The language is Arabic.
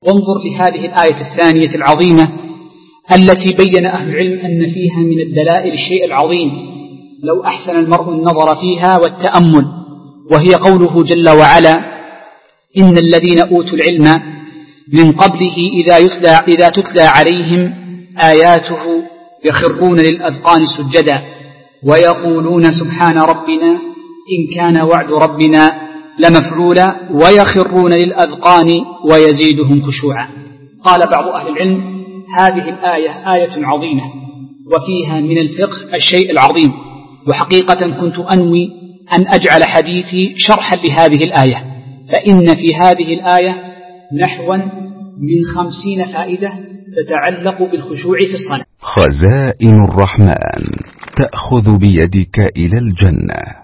وانظر لهذه الآية الثانية العظيمة التي بين أهل العلم أن فيها من الدلائل الشيء العظيم لو أحسن المرء النظر فيها والتأمل، وهي قوله جل وعلا: إن الذين أوتوا العلم من قبله إذا تتلى عليهم آياته يخرون للأذقان سجدا ويقولون سبحان ربنا إن كان وعد ربنا لمفعولا ويخرون للأذقان ويزيدهم خشوعا. قال بعض أهل العلم: هذه الآية آية عظيمة وفيها من الفقه الشيء العظيم، وحقيقة كنت أنوي أن أجعل حديثي شرحا لهذه الآية، فإن في هذه الآية نحوا من 50 فائدة تتعلق بالخشوع في الصلاة. خزائن الرحمن تأخذ بيدك إلى الجنة.